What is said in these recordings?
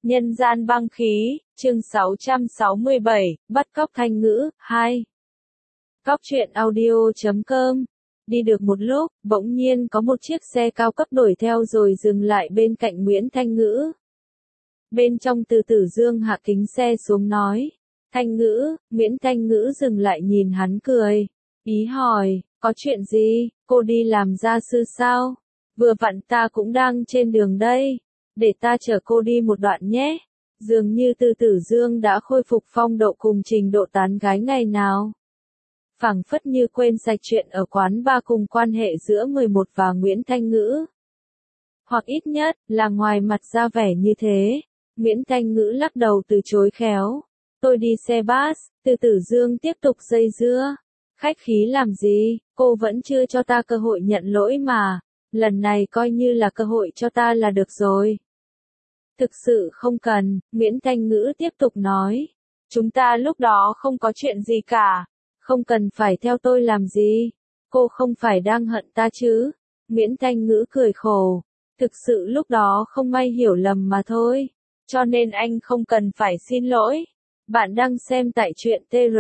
Nhân gian băng khí, chương 667, bắt cóc Thanh Ngữ, 2. Cóc truyện audio.com. Đi được một lúc, bỗng nhiên có một chiếc xe cao cấp đuổi theo rồi dừng lại bên cạnh Nguyễn Thanh Ngữ. Bên trong Từ Tử Dương hạ kính xe xuống nói. Thanh Ngữ, Nguyễn Thanh Ngữ dừng lại nhìn hắn cười. Ý hỏi, có chuyện gì, cô đi làm gia sư sao? Vừa vặn ta cũng đang trên đường đây. Để ta chở cô đi một đoạn nhé. Dường như Từ Tử Dương đã khôi phục phong độ cùng trình độ tán gái ngày nào. Phảng phất như quên sạch chuyện ở quán bar cùng quan hệ giữa 11 và Nguyễn Thanh Ngữ. Hoặc ít nhất là ngoài mặt ra vẻ như thế. Nguyễn Thanh Ngữ lắc đầu từ chối khéo. Tôi đi xe bus. Từ Tử Dương tiếp tục dây dưa. Khách khí làm gì, cô vẫn chưa cho ta cơ hội nhận lỗi mà. Lần này coi như là cơ hội cho ta là được rồi. Thực sự không cần, Nguyễn Thanh Ngữ tiếp tục nói. Chúng ta lúc đó không có chuyện gì cả. Không cần phải theo tôi làm gì. Cô không phải đang hận ta chứ. Nguyễn Thanh Ngữ cười khổ. Thực sự lúc đó không may hiểu lầm mà thôi. Cho nên anh không cần phải xin lỗi. Bạn đang xem tại truyện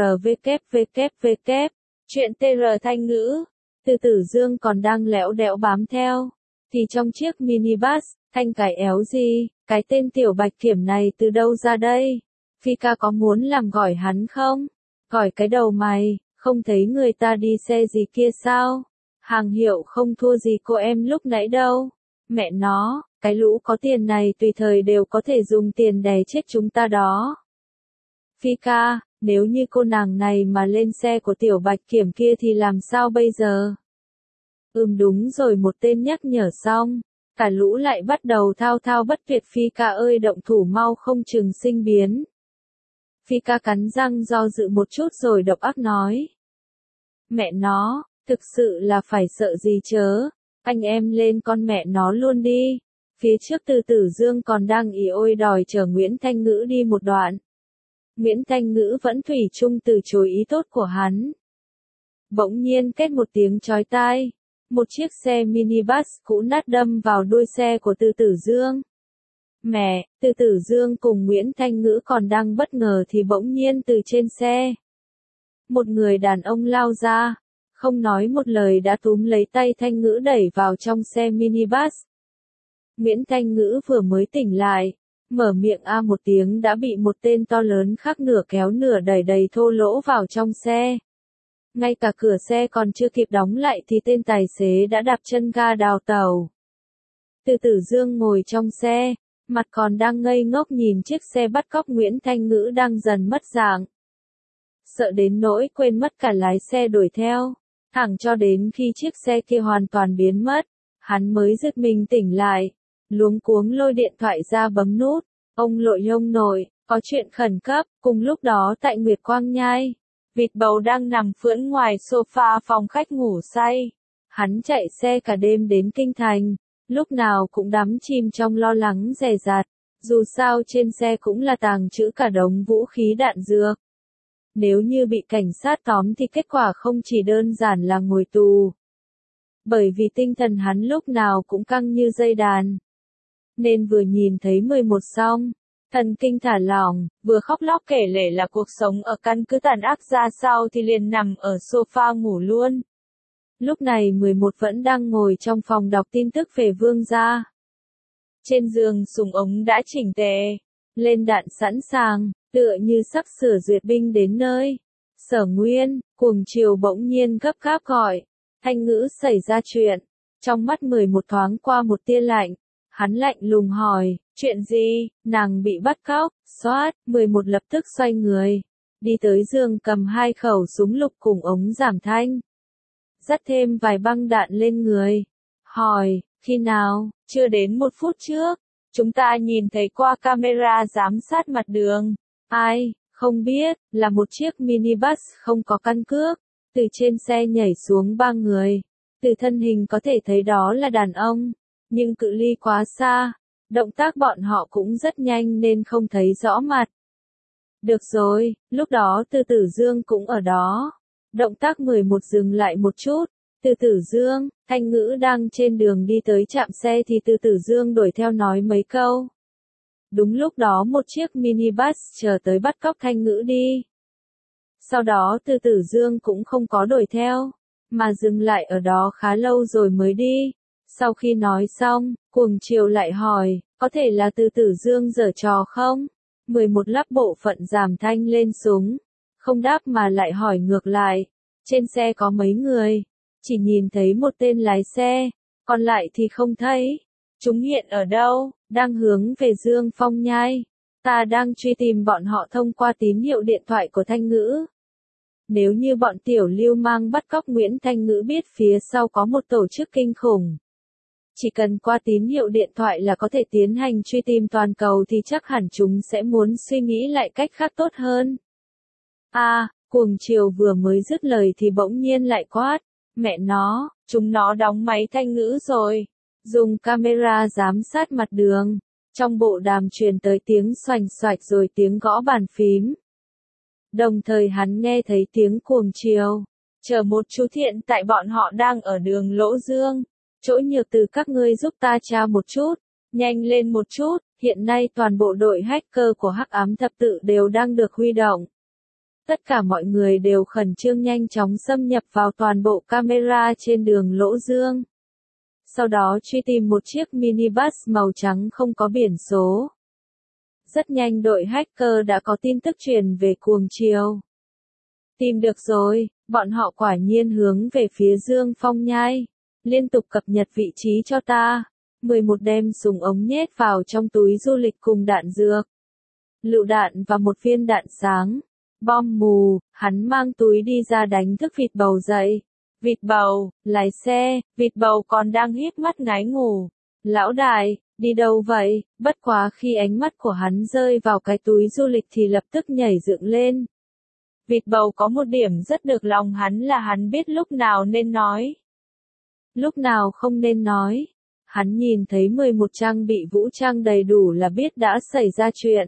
TRVKVKVK. Chuyện TR Thanh Ngữ. Từ Tử Dương còn đang lẽo đẽo bám theo. Thì trong chiếc minibus, Thanh cái éo gì, cái tên Tiểu Bạch Kiểm này từ đâu ra đây? Phi ca có muốn làm gỏi hắn không? Gỏi cái đầu mày, không thấy người ta đi xe gì kia sao? Hàng hiệu không thua gì cô em lúc nãy đâu. Mẹ nó, cái lũ có tiền này tùy thời đều có thể dùng tiền đè chết chúng ta đó. Phi ca, nếu như cô nàng này mà lên xe của Tiểu Bạch Kiểm kia thì làm sao bây giờ? Đúng rồi, một tên nhắc nhở xong. Cả lũ lại bắt đầu thao thao bất tuyệt. Phi ca ơi, động thủ mau không chừng sinh biến. Phi ca cắn răng do dự một chút rồi độc ác nói. Mẹ nó, thực sự là phải sợ gì chớ. Anh em lên con mẹ nó luôn đi. Phía trước Từ Tử Dương còn đang ì ôi đòi chở Nguyễn Thanh Ngữ đi một đoạn. Nguyễn Thanh Ngữ vẫn thủy chung từ chối ý tốt của hắn. Bỗng nhiên két một tiếng chói tai. Một chiếc xe minibus cũ nát đâm vào đuôi xe của Từ Tử Dương. Mẹ, Từ Tử Dương cùng Nguyễn Thanh Ngữ còn đang bất ngờ thì bỗng nhiên từ trên xe. Một người đàn ông lao ra, không nói một lời đã túm lấy tay Thanh Ngữ đẩy vào trong xe minibus. Nguyễn Thanh Ngữ vừa mới tỉnh lại, mở miệng a một tiếng đã bị một tên to lớn khác nửa kéo nửa đẩy đầy thô lỗ vào trong xe. Ngay cả cửa xe còn chưa kịp đóng lại thì tên tài xế đã đạp chân ga đào tàu. Từ Tử Dương ngồi trong xe, mặt còn đang ngây ngốc nhìn chiếc xe bắt cóc Nguyễn Thanh Ngữ đang dần mất dạng. Sợ đến nỗi quên mất cả lái xe đuổi theo, thẳng cho đến khi chiếc xe kia hoàn toàn biến mất, hắn mới giật mình tỉnh lại, luống cuống lôi điện thoại ra bấm nút. Ông nội, có chuyện khẩn cấp. Cùng lúc đó tại Nguyệt Quang Nhai, vịt bầu đang nằm phưỡng ngoài sofa phòng khách ngủ say. Hắn chạy xe cả đêm đến Kinh Thành, lúc nào cũng đắm chìm trong lo lắng dè dặt, dù sao trên xe cũng là tàng trữ cả đống vũ khí đạn dược. Nếu như bị cảnh sát tóm thì kết quả không chỉ đơn giản là ngồi tù. Bởi vì tinh thần hắn lúc nào cũng căng như dây đàn. Nên vừa nhìn thấy 11 xong, thần kinh thả lỏng, vừa khóc lóc kể lể là cuộc sống ở căn cứ tàn ác ra sao thì liền nằm ở sofa ngủ luôn. Lúc này 11 vẫn đang ngồi trong phòng đọc tin tức về Vương gia. Trên giường súng ống đã chỉnh tề, lên đạn sẵn sàng, tựa như sắp sửa duyệt binh đến nơi. Sở Nguyên, cuồng chiều bỗng nhiên gấp gáp gọi. Thanh Ngữ xảy ra chuyện. Trong mắt 11 thoáng qua một tia lạnh. Hắn lạnh lùng hỏi, chuyện gì? Nàng bị bắt cóc. Xoát, 11 lập tức xoay người. Đi tới giường cầm 2 khẩu súng lục cùng ống giảm thanh. Dắt thêm vài băng đạn lên người. Hỏi, khi nào? Chưa đến 1 phút trước. Chúng ta nhìn thấy qua camera giám sát mặt đường. Ai? Không biết, là một chiếc minibus không có căn cước. Từ trên xe nhảy xuống 3 người. Từ thân hình có thể thấy đó là đàn ông. Nhưng cự ly quá xa, động tác bọn họ cũng rất nhanh nên không thấy rõ mặt. Được rồi, lúc đó Từ Tử Dương cũng ở đó. Động tác 11 dừng lại một chút. Từ Tử Dương, Thanh Ngữ đang trên đường đi tới trạm xe thì Từ Tử Dương đuổi theo nói mấy câu. Đúng lúc đó một chiếc minibus chờ tới bắt cóc Thanh Ngữ đi. Sau đó Từ Tử Dương cũng không có đuổi theo, mà dừng lại ở đó khá lâu rồi mới đi. Sau khi nói xong, Cuồng Triều lại hỏi, có thể là Từ Tử Dương giở trò không? 11 lắp bộ phận giảm thanh lên súng, không đáp mà lại hỏi ngược lại, trên xe có mấy người? Chỉ nhìn thấy một tên lái xe, còn lại thì không thấy. Chúng hiện ở đâu? Đang hướng về Dương Phong Nhai. Ta đang truy tìm bọn họ thông qua tín hiệu điện thoại của Thanh Ngữ. Nếu như bọn tiểu lưu mang bắt cóc Nguyễn Thanh Ngữ biết phía sau có một tổ chức kinh khủng, chỉ cần qua tín hiệu điện thoại là có thể tiến hành truy tìm toàn cầu thì chắc hẳn chúng sẽ muốn suy nghĩ lại cách khác tốt hơn. Cuồng Triều vừa mới dứt lời thì bỗng nhiên lại quát, mẹ nó, chúng nó đóng máy Thanh Ngữ rồi. Dùng camera giám sát mặt đường, trong bộ đàm truyền tới tiếng xoành xoạch rồi tiếng gõ bàn phím. Đồng thời hắn nghe thấy tiếng Cuồng Triều, chờ một chú Thiện, tại bọn họ đang ở đường Lỗ Dương. Chỗ nhược từ các ngươi giúp ta tra một chút, nhanh lên một chút, hiện nay toàn bộ đội hacker của Hắc Ám Thập Tự đều đang được huy động. Tất cả mọi người đều khẩn trương nhanh chóng xâm nhập vào toàn bộ camera trên đường Lỗ Dương. Sau đó truy tìm một chiếc minibus màu trắng không có biển số. Rất nhanh đội hacker đã có tin tức truyền về Cuồng Triều. Tìm được rồi, bọn họ quả nhiên hướng về phía Dương Phong Nhai. Liên tục cập nhật vị trí cho ta. 11 đem súng ống nhét vào trong túi du lịch cùng đạn dược, lựu đạn và một viên đạn sáng. Bom mù, hắn mang túi đi ra đánh thức vịt bầu dậy. Vịt bầu, lái xe, vịt bầu còn đang híp mắt ngái ngủ. Lão đại, đi đâu vậy? Bất quá khi ánh mắt của hắn rơi vào cái túi du lịch thì lập tức nhảy dựng lên. Vịt bầu có một điểm rất được lòng hắn là hắn biết lúc nào nên nói, lúc nào không nên nói. Hắn nhìn thấy 11 trang bị vũ trang đầy đủ là biết đã xảy ra chuyện.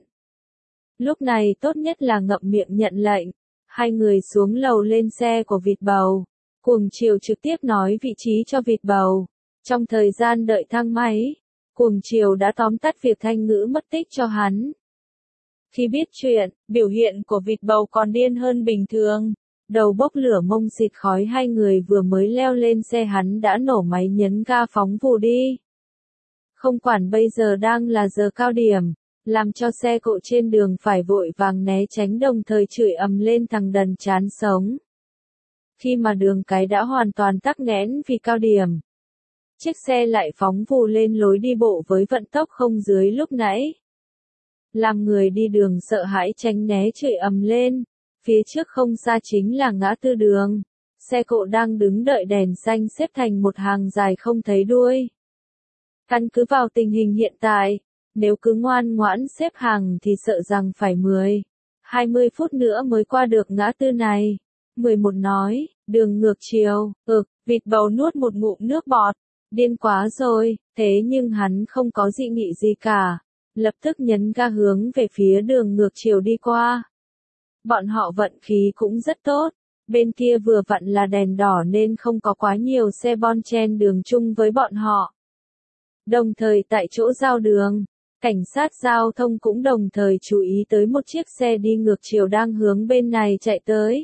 Lúc này tốt nhất là ngậm miệng nhận lệnh. Hai người xuống lầu lên xe của vịt bầu. Cuồng Triều trực tiếp nói vị trí cho vịt bầu. Trong thời gian đợi thang máy, Cuồng Triều đã tóm tắt việc Thanh Ngữ mất tích cho hắn. Khi biết chuyện, biểu hiện của vịt bầu còn điên hơn bình thường. Đầu bốc lửa mông xịt khói, hai người vừa mới leo lên xe hắn đã nổ máy nhấn ga phóng vù đi. Không quản bây giờ đang là giờ cao điểm, làm cho xe cộ trên đường phải vội vàng né tránh đồng thời chửi ầm lên thằng đần chán sống. Khi mà đường cái đã hoàn toàn tắc nghẽn vì cao điểm, chiếc xe lại phóng vù lên lối đi bộ với vận tốc không dưới lúc nãy. Làm người đi đường sợ hãi tránh né chửi ầm lên. Phía trước không xa chính là ngã tư đường. Xe cộ đang đứng đợi đèn xanh xếp thành một hàng dài không thấy đuôi. Căn cứ vào tình hình hiện tại, nếu cứ ngoan ngoãn xếp hàng thì sợ rằng phải 20 phút nữa mới qua được ngã tư này. 11 nói, đường ngược chiều, vịt bầu nuốt một ngụm nước bọt. Điên quá rồi, thế nhưng hắn không có dị nghị gì cả. Lập tức nhấn ga hướng về phía đường ngược chiều đi qua. Bọn họ vận khí cũng rất tốt. Bên kia vừa vặn là đèn đỏ nên không có quá nhiều xe bon chen đường chung với bọn họ. Đồng thời tại chỗ giao đường, cảnh sát giao thông cũng đồng thời chú ý tới một chiếc xe đi ngược chiều đang hướng bên này chạy tới.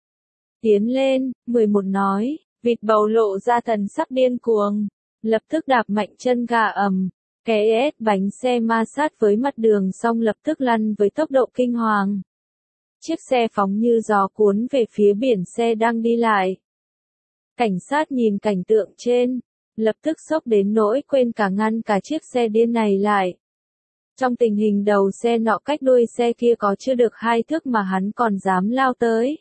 Tiến lên, 11 nói, vịt bầu lộ ra thần sắc điên cuồng. Lập tức đạp mạnh chân ga ầm, cái bánh xe ma sát với mặt đường xong lập tức lăn với tốc độ kinh hoàng. Chiếc xe phóng như gió cuốn về phía biển xe đang đi lại. Cảnh sát nhìn cảnh tượng trên, lập tức sốc đến nỗi quên cả ngăn cả chiếc xe điên này lại. Trong tình hình đầu xe nọ cách đuôi xe kia có chưa được 2 thước mà hắn còn dám lao tới.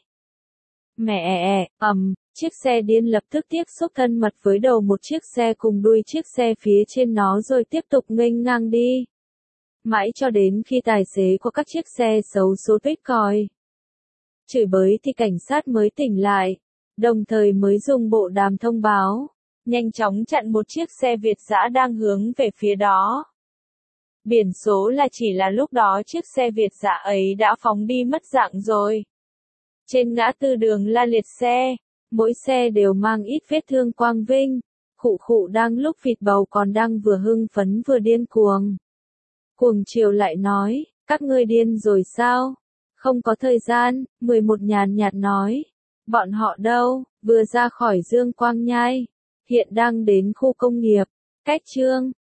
Mẹ, chiếc xe điên lập tức tiếp xúc thân mật với đầu một chiếc xe cùng đuôi chiếc xe phía trên nó rồi tiếp tục nghênh ngang đi. Mãi cho đến khi tài xế của các chiếc xe xấu số tuyết còi chửi bới thì cảnh sát mới tỉnh lại, đồng thời mới dùng bộ đàm thông báo, nhanh chóng chặn một chiếc xe Việt dã đang hướng về phía đó. Biển số là chỉ là lúc đó chiếc xe Việt dã ấy đã phóng đi mất dạng rồi. Trên ngã tư đường la liệt xe, mỗi xe đều mang ít vết thương quang vinh, khụ khụ đang lúc vịt bầu còn đang vừa hưng phấn vừa điên cuồng. Cuồng Triều lại nói, các ngươi điên rồi sao? Không có thời gian, 11 nhàn nhạt nói. Bọn họ đâu, vừa ra khỏi Dương Quang Nhai, hiện đang đến khu công nghiệp, cách chương